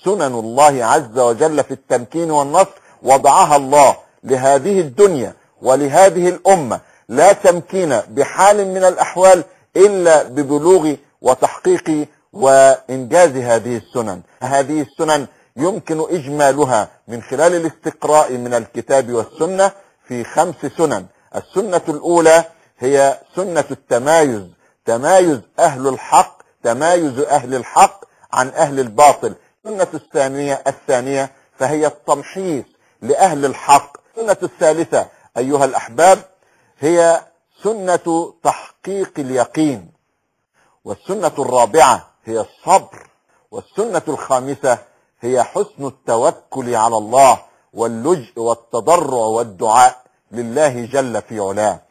سنن الله عز وجل في التمكين والنصر وضعها الله لهذه الدنيا ولهذه الأمة، لا تمكين بحال من الأحوال إلا ببلوغ وتحقيق وإنجاز هذه السنن. هذه السنن يمكن إجمالها من خلال الاستقراء من الكتاب والسنة في 5 سنن. السنة الأولى هي سنة التمايز، تمايز أهل الحق، تمايز أهل الحق عن أهل الباطل. السنة الثانية فهي التمحيص لأهل الحق. السنة الثالثة أيها الأحباب هي سنة تحقيق اليقين. والسنة الرابعة هي الصبر. والسنة الخامسة هي حسن التوكل على الله واللجء والتضرع والدعاء لله جل في علاه.